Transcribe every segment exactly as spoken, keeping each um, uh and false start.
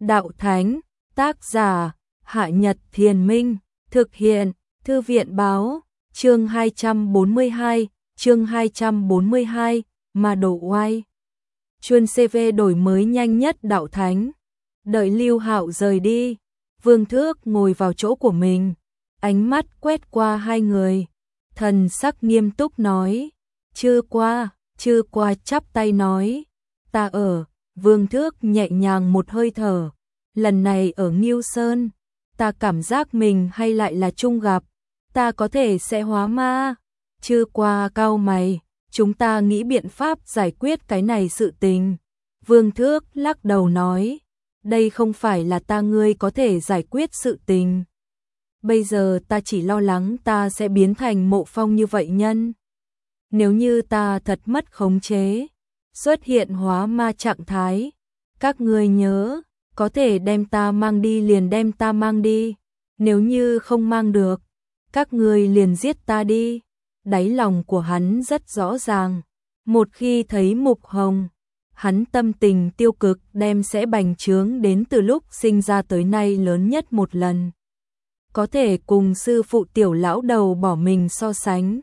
đạo thánh, tác giả, Hạ Nhật Thiền Minh, thực hiện, Thư viện báo, chương hai trăm bốn mươi hai, chương hai trăm bốn mươi hai, mà đổ oai. Chuân xê vê đổi mới nhanh nhất đạo thánh. Đợi Lưu Hạo rời đi, Vương Thước ngồi vào chỗ của mình, ánh mắt quét qua hai người, thần sắc nghiêm túc nói, chưa qua, chưa qua chắp tay nói, ta ở, Vương Thước nhẹ nhàng một hơi thở, lần này ở Ngưu Sơn, ta cảm giác mình hay lại là chung gặp, ta có thể sẽ hóa ma, chưa qua cau mày, chúng ta nghĩ biện pháp giải quyết cái này sự tình. Vương Thước lắc đầu nói, đây không phải là ta ngươi có thể giải quyết sự tình. Bây giờ ta chỉ lo lắng ta sẽ biến thành Mộ Phong như vậy nhân. Nếu như ta thật mất khống chế, xuất hiện hóa ma trạng thái, các ngươi nhớ, có thể đem ta mang đi liền đem ta mang đi, nếu như không mang được, các ngươi liền giết ta đi. Đáy lòng của hắn rất rõ ràng, một khi thấy Mục Hồng, hắn tâm tình tiêu cực đem sẽ bành trướng đến từ lúc sinh ra tới nay lớn nhất một lần. Có thể cùng sư phụ Tiểu lão đầu bỏ mình so sánh.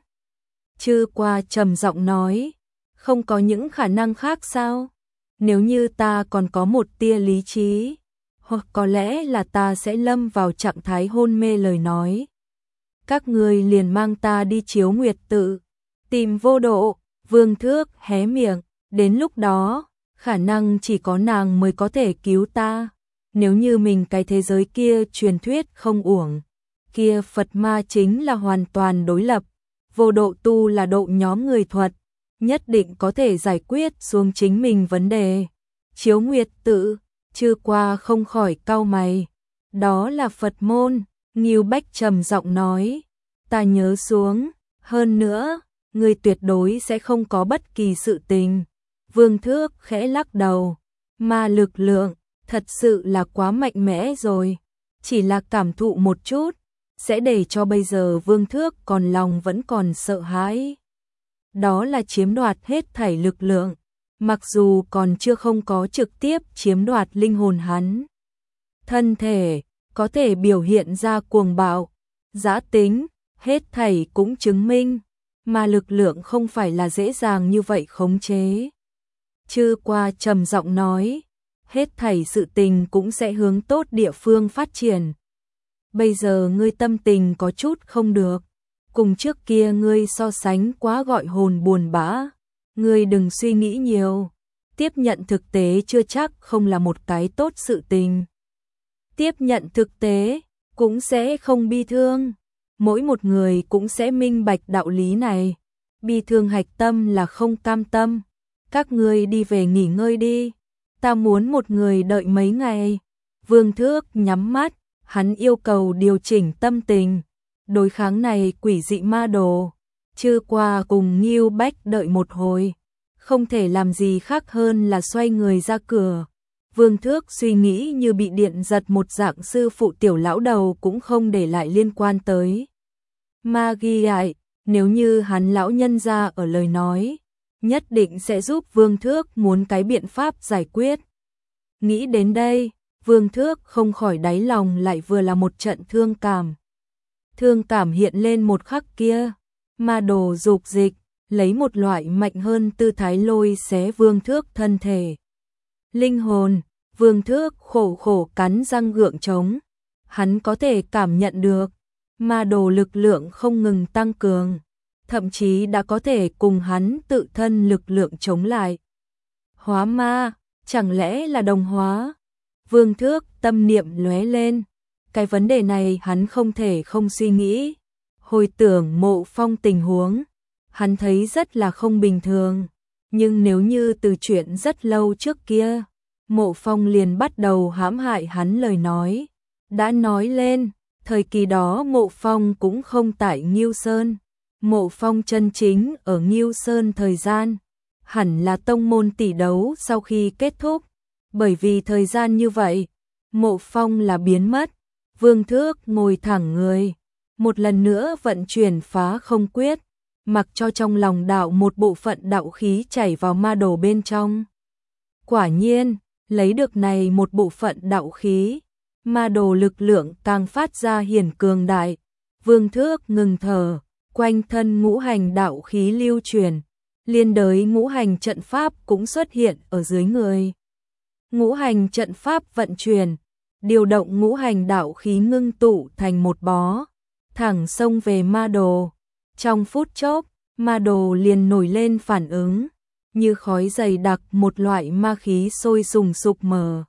Chư qua trầm giọng nói, không có những khả năng khác sao? Nếu như ta còn có một tia lý trí, hoặc có lẽ là ta sẽ lâm vào trạng thái hôn mê lời nói. Các người liền mang ta đi Chiếu Nguyệt tự, tìm Vô Độ. Vương Thước hé miệng, đến lúc đó, khả năng chỉ có nàng mới có thể cứu ta. Nếu như mình cái thế giới kia truyền thuyết không uổng, kia Phật ma chính là hoàn toàn đối lập, Vô Độ tu là độ nhóm người thuật, nhất định có thể giải quyết xuống chính mình vấn đề. Chiếu Nguyệt tự, chưa qua không khỏi cau mày, đó là Phật môn. Ngưu Bách trầm giọng nói, ta nhớ xuống, hơn nữa, người tuyệt đối sẽ không có bất kỳ sự tình. Vương Thước khẽ lắc đầu, ma lực lượng, thật sự là quá mạnh mẽ rồi, chỉ là cảm thụ một chút, sẽ để cho bây giờ Vương Thước còn lòng vẫn còn sợ hãi. Đó là chiếm đoạt hết thảy lực lượng, mặc dù còn chưa không có trực tiếp chiếm đoạt linh hồn hắn. Thân thể, có thể biểu hiện ra cuồng bạo, dã tính, hết thảy cũng chứng minh, mà lực lượng không phải là dễ dàng như vậy khống chế. Chư qua trầm giọng nói, hết thảy sự tình cũng sẽ hướng tốt địa phương phát triển. Bây giờ ngươi tâm tình có chút không được, cùng trước kia ngươi so sánh quá gọi hồn buồn bã, ngươi đừng suy nghĩ nhiều, tiếp nhận thực tế chưa chắc không là một cái tốt sự tình. Tiếp nhận thực tế, cũng sẽ không bi thương. Mỗi một người cũng sẽ minh bạch đạo lý này. Bi thương hạch tâm là không cam tâm. Các ngươi đi về nghỉ ngơi đi. Ta muốn một người đợi mấy ngày. Vương Thước nhắm mắt, hắn yêu cầu điều chỉnh tâm tình. Đối kháng này quỷ dị ma đồ. Chư qua cùng Ngưu Bách đợi một hồi. Không thể làm gì khác hơn là xoay người ra cửa. Vương Thước suy nghĩ như bị điện giật một dạng, sư phụ Tiểu lão đầu cũng không để lại liên quan tới. Ma ghi lại, nếu như hắn lão nhân ra ở lời nói, nhất định sẽ giúp Vương Thước muốn cái biện pháp giải quyết. Nghĩ đến đây, Vương Thước không khỏi đáy lòng lại vừa là một trận thương cảm. Thương cảm hiện lên một khắc kia, ma đồ dục dịch, lấy một loại mạnh hơn tư thái lôi xé Vương Thước thân thể. Linh hồn, Vương Thước khổ khổ cắn răng gượng chống, hắn có thể cảm nhận được, ma đồ lực lượng không ngừng tăng cường, thậm chí đã có thể cùng hắn tự thân lực lượng chống lại. Hóa ma, chẳng lẽ là đồng hóa? Vương Thước tâm niệm lóe lên, cái vấn đề này hắn không thể không suy nghĩ. Hồi tưởng Mộ Phong tình huống, hắn thấy rất là không bình thường, nhưng nếu như từ chuyện rất lâu trước kia, Mộ Phong liền bắt đầu hãm hại hắn lời nói, đã nói lên, thời kỳ đó Mộ Phong cũng không tại Ngưu Sơn, Mộ Phong chân chính ở Ngưu Sơn thời gian, hẳn là tông môn tỷ đấu sau khi kết thúc, bởi vì thời gian như vậy, Mộ Phong là biến mất. Vương Thước ngồi thẳng người, một lần nữa vận chuyển phá không quyết, mặc cho trong lòng đạo một bộ phận đạo khí chảy vào ma đồ bên trong. Quả nhiên, Lấy được này một bộ phận đạo khí, ma đồ lực lượng càng phát ra hiển cường đại. Vương Thước ngừng thở, quanh thân ngũ hành đạo khí lưu truyền, liên đới ngũ hành trận pháp cũng xuất hiện ở dưới người. Ngũ hành trận pháp vận chuyển, điều động ngũ hành đạo khí ngưng tụ thành một bó, thẳng xông về ma đồ. Trong phút chốc, ma đồ liền nổi lên phản ứng, như khói dày đặc một loại ma khí sôi sùng sục mờ.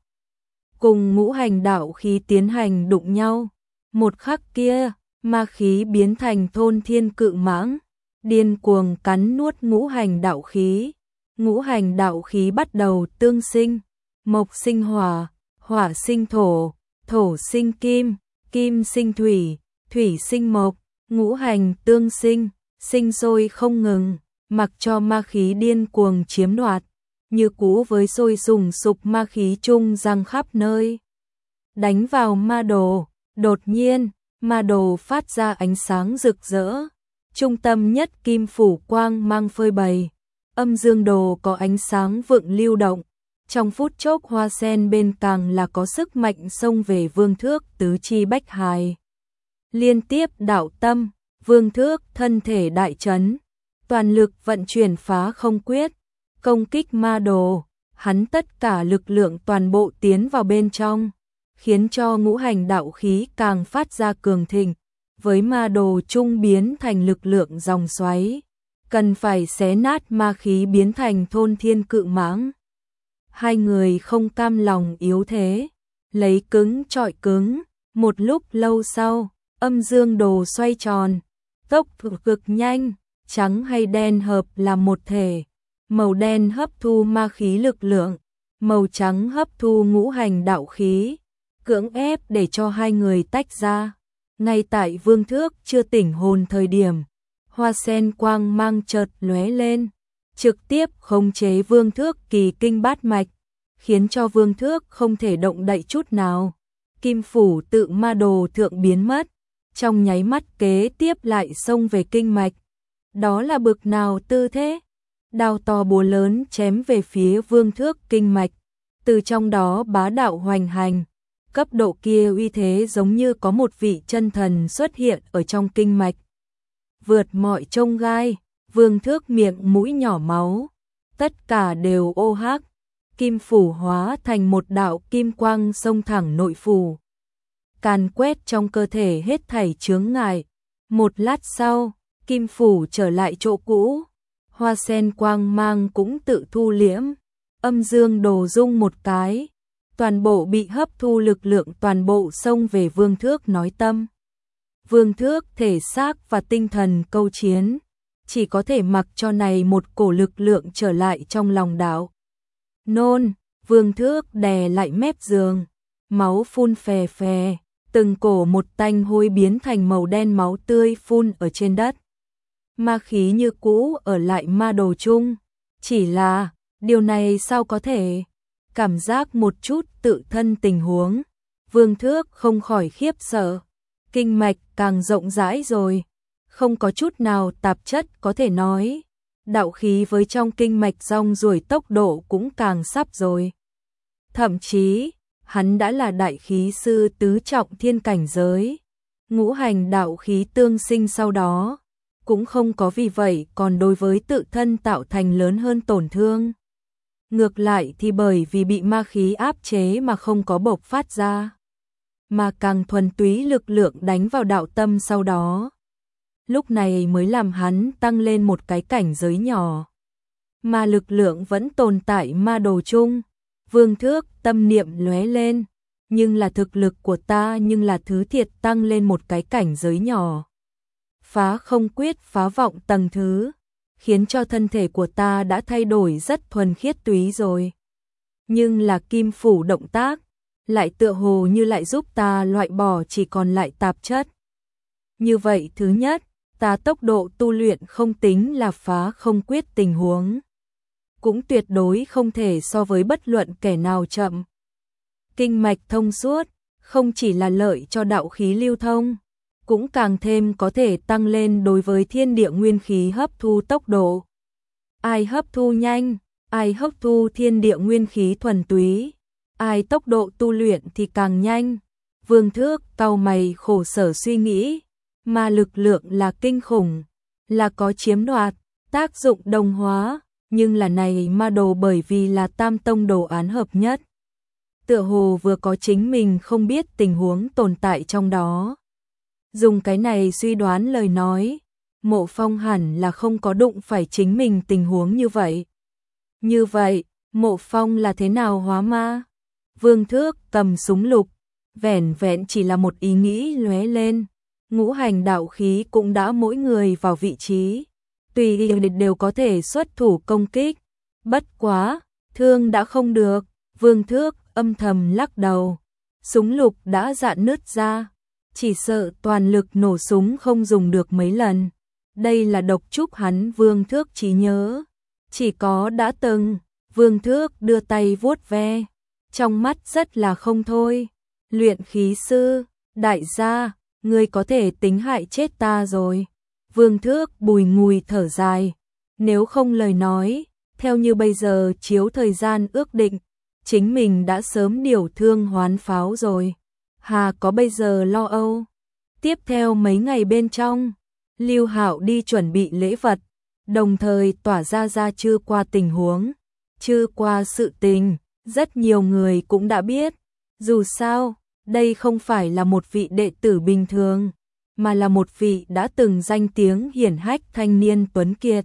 Cùng ngũ hành đạo khí tiến hành đụng nhau, một khắc kia, ma khí biến thành thôn thiên cự mãng, điên cuồng cắn nuốt ngũ hành đạo khí. Ngũ hành đạo khí bắt đầu tương sinh, mộc sinh hỏa, hỏa sinh thổ, thổ sinh kim, kim sinh thủy, thủy sinh mộc, ngũ hành tương sinh, sinh sôi không ngừng, mặc cho ma khí điên cuồng chiếm đoạt, như cũ với sôi sùng sục ma khí chung răng khắp nơi. Đánh vào ma đồ, đột nhiên, ma đồ phát ra ánh sáng rực rỡ, trung tâm nhất kim phủ quang mang phơi bày, âm dương đồ có ánh sáng vượng lưu động. Trong phút chốc hoa sen bên càng là có sức mạnh xông về Vương Thước tứ chi bách hài. Liên tiếp đạo tâm, Vương Thước thân thể đại chấn, toàn lực vận chuyển phá không quyết, công kích ma đồ, hắn tất cả lực lượng toàn bộ tiến vào bên trong, khiến cho ngũ hành đạo khí càng phát ra cường thịnh, với ma đồ trung biến thành lực lượng dòng xoáy, cần phải xé nát ma khí biến thành thôn thiên cự mãng. Hai người không cam lòng yếu thế, lấy cứng trọi cứng, một lúc lâu sau, âm dương đồ xoay tròn, tốc độ cực nhanh, trắng hay đen hợp làm một thể, màu đen hấp thu ma khí lực lượng, màu trắng hấp thu ngũ hành đạo khí, cưỡng ép để cho hai người tách ra. Ngay tại Vương Thước chưa tỉnh hồn thời điểm, hoa sen quang mang chợt lóe lên, trực tiếp khống chế Vương Thước kỳ kinh bát mạch, khiến cho Vương Thước không thể động đậy chút nào. Kim phủ tự ma đồ thượng biến mất, trong nháy mắt kế tiếp lại xông về kinh mạch. Đó là bực nào tư thế? Đao to búa lớn chém về phía Vương Thước kinh mạch, từ trong đó bá đạo hoành hành. Cấp độ kia uy thế giống như có một vị chân thần xuất hiện ở trong kinh mạch. Vượt mọi chông gai, Vương Thước miệng mũi nhỏ máu, tất cả đều ô hắc. Kim phủ hóa thành một đạo kim quang xông thẳng nội phủ, càn quét trong cơ thể hết thảy chướng ngại. Một lát sau, kim phủ trở lại chỗ cũ, hoa sen quang mang cũng tự thu liễm, âm dương đồ rung một cái, toàn bộ bị hấp thu lực lượng toàn bộ xông về Vương Thước nói tâm. Vương Thước thể xác và tinh thần câu chiến, chỉ có thể mặc cho này một cổ lực lượng trở lại trong lòng đạo. Nôn, Vương Thước đè lại mép giường, máu phun phè phè, từng cổ một tanh hôi biến thành màu đen máu tươi phun ở trên đất. Ma khí như cũ ở lại ma đồ chung, chỉ là, điều này sao có thể? Cảm giác một chút tự thân tình huống, Vương Thước không khỏi khiếp sợ, kinh mạch càng rộng rãi rồi, không có chút nào tạp chất có thể nói. Đạo khí với trong kinh mạch rong ruổi tốc độ cũng càng sắp rồi. Thậm chí, hắn đã là đại khí sư tứ trọng thiên cảnh giới. Ngũ hành đạo khí tương sinh sau đó, cũng không có vì vậy còn đối với tự thân tạo thành lớn hơn tổn thương. Ngược lại thì bởi vì bị ma khí áp chế mà không có bộc phát ra, mà càng thuần túy lực lượng đánh vào đạo tâm sau đó. Lúc này mới làm hắn tăng lên một cái cảnh giới nhỏ. Mà lực lượng vẫn tồn tại ma đồ chung. Vương Thước tâm niệm lóe lên, nhưng là thực lực của ta nhưng là thứ thiệt tăng lên một cái cảnh giới nhỏ. Phá không quyết phá vọng tầng thứ, khiến cho thân thể của ta đã thay đổi rất thuần khiết túy rồi. Nhưng là kim phủ động tác, lại tựa hồ như lại giúp ta loại bỏ chỉ còn lại tạp chất. Như vậy thứ nhất, ta tốc độ tu luyện không tính là phá không quyết tình huống, cũng tuyệt đối không thể so với bất luận kẻ nào chậm. Kinh mạch thông suốt, không chỉ là lợi cho đạo khí lưu thông, cũng càng thêm có thể tăng lên đối với thiên địa nguyên khí hấp thu tốc độ. Ai hấp thu nhanh, ai hấp thu thiên địa nguyên khí thuần túy, ai tốc độ tu luyện thì càng nhanh. Vương Thước cau mày khổ sở suy nghĩ, mà lực lượng là kinh khủng, là có chiếm đoạt, tác dụng đồng hóa, nhưng là này ma đồ bởi vì là tam tông đồ án hợp nhất. Tựa hồ vừa có chính mình không biết tình huống tồn tại trong đó. Dùng cái này suy đoán lời nói, Mộ Phong hẳn là không có đụng phải chính mình tình huống như vậy. Như vậy, Mộ Phong là thế nào hóa ma? Vương Thước cầm súng lục, vẻn vẹn chỉ là một ý nghĩ lóe lên, ngũ hành đạo khí cũng đã mỗi người vào vị trí, tùy đều có thể xuất thủ công kích. Bất quá, thương đã không được, Vương Thước âm thầm lắc đầu, súng lục đã rạn nứt ra, chỉ sợ toàn lực nổ súng không dùng được mấy lần. Đây là độc trúc hắn Vương Thước trí nhớ, chỉ có đã từng. Vương Thước đưa tay vuốt ve, trong mắt rất là không thôi. Luyện khí sư, đại gia, ngươi có thể tính hại chết ta rồi. Vương Thước bùi ngùi thở dài, nếu không lời nói, theo như bây giờ chiếu thời gian ước định, chính mình đã sớm điều thương hoán pháo rồi. Hà có bây giờ lo âu. Tiếp theo mấy ngày bên trong, Lưu Hạo đi chuẩn bị lễ vật, đồng thời tỏa ra ra chưa qua tình huống. Chưa qua sự tình, rất nhiều người cũng đã biết. Dù sao, đây không phải là một vị đệ tử bình thường, mà là một vị đã từng danh tiếng hiển hách thanh niên tuấn kiệt.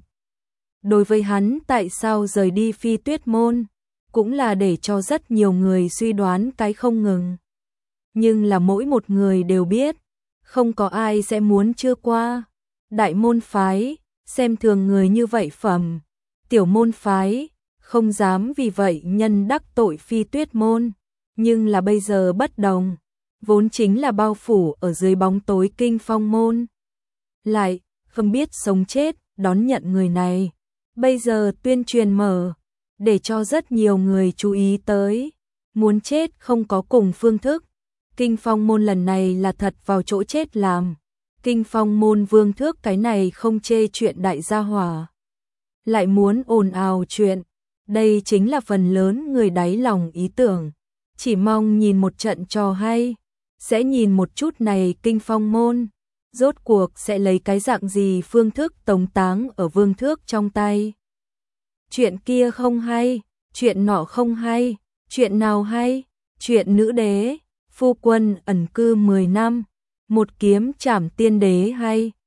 Đối với hắn tại sao rời đi Phi Tuyết Môn, cũng là để cho rất nhiều người suy đoán cái không ngừng. Nhưng là mỗi một người đều biết, không có ai sẽ muốn chưa qua. Đại môn phái, xem thường người như vậy phẩm. Tiểu môn phái, không dám vì vậy nhân đắc tội Phi Tuyết Môn. Nhưng là bây giờ bất đồng, vốn chính là bao phủ ở dưới bóng tối Kinh Phong Môn. Lại, không biết sống chết, đón nhận người này. Bây giờ tuyên truyền mở, để cho rất nhiều người chú ý tới. Muốn chết không có cùng phương thức. Kinh Phong Môn lần này là thật vào chỗ chết làm. Kinh Phong Môn Vương Thước cái này không chê chuyện đại gia hỏa, lại muốn ồn ào chuyện. Đây chính là phần lớn người đáy lòng ý tưởng, chỉ mong nhìn một trận trò hay, sẽ nhìn một chút này Kinh Phong Môn, rốt cuộc sẽ lấy cái dạng gì phương thức tống táng ở Vương Thước trong tay. Chuyện kia không hay, chuyện nọ không hay, chuyện nào hay, chuyện nữ đế, phu quân ẩn cư mười năm, một kiếm trảm tiên đế hay.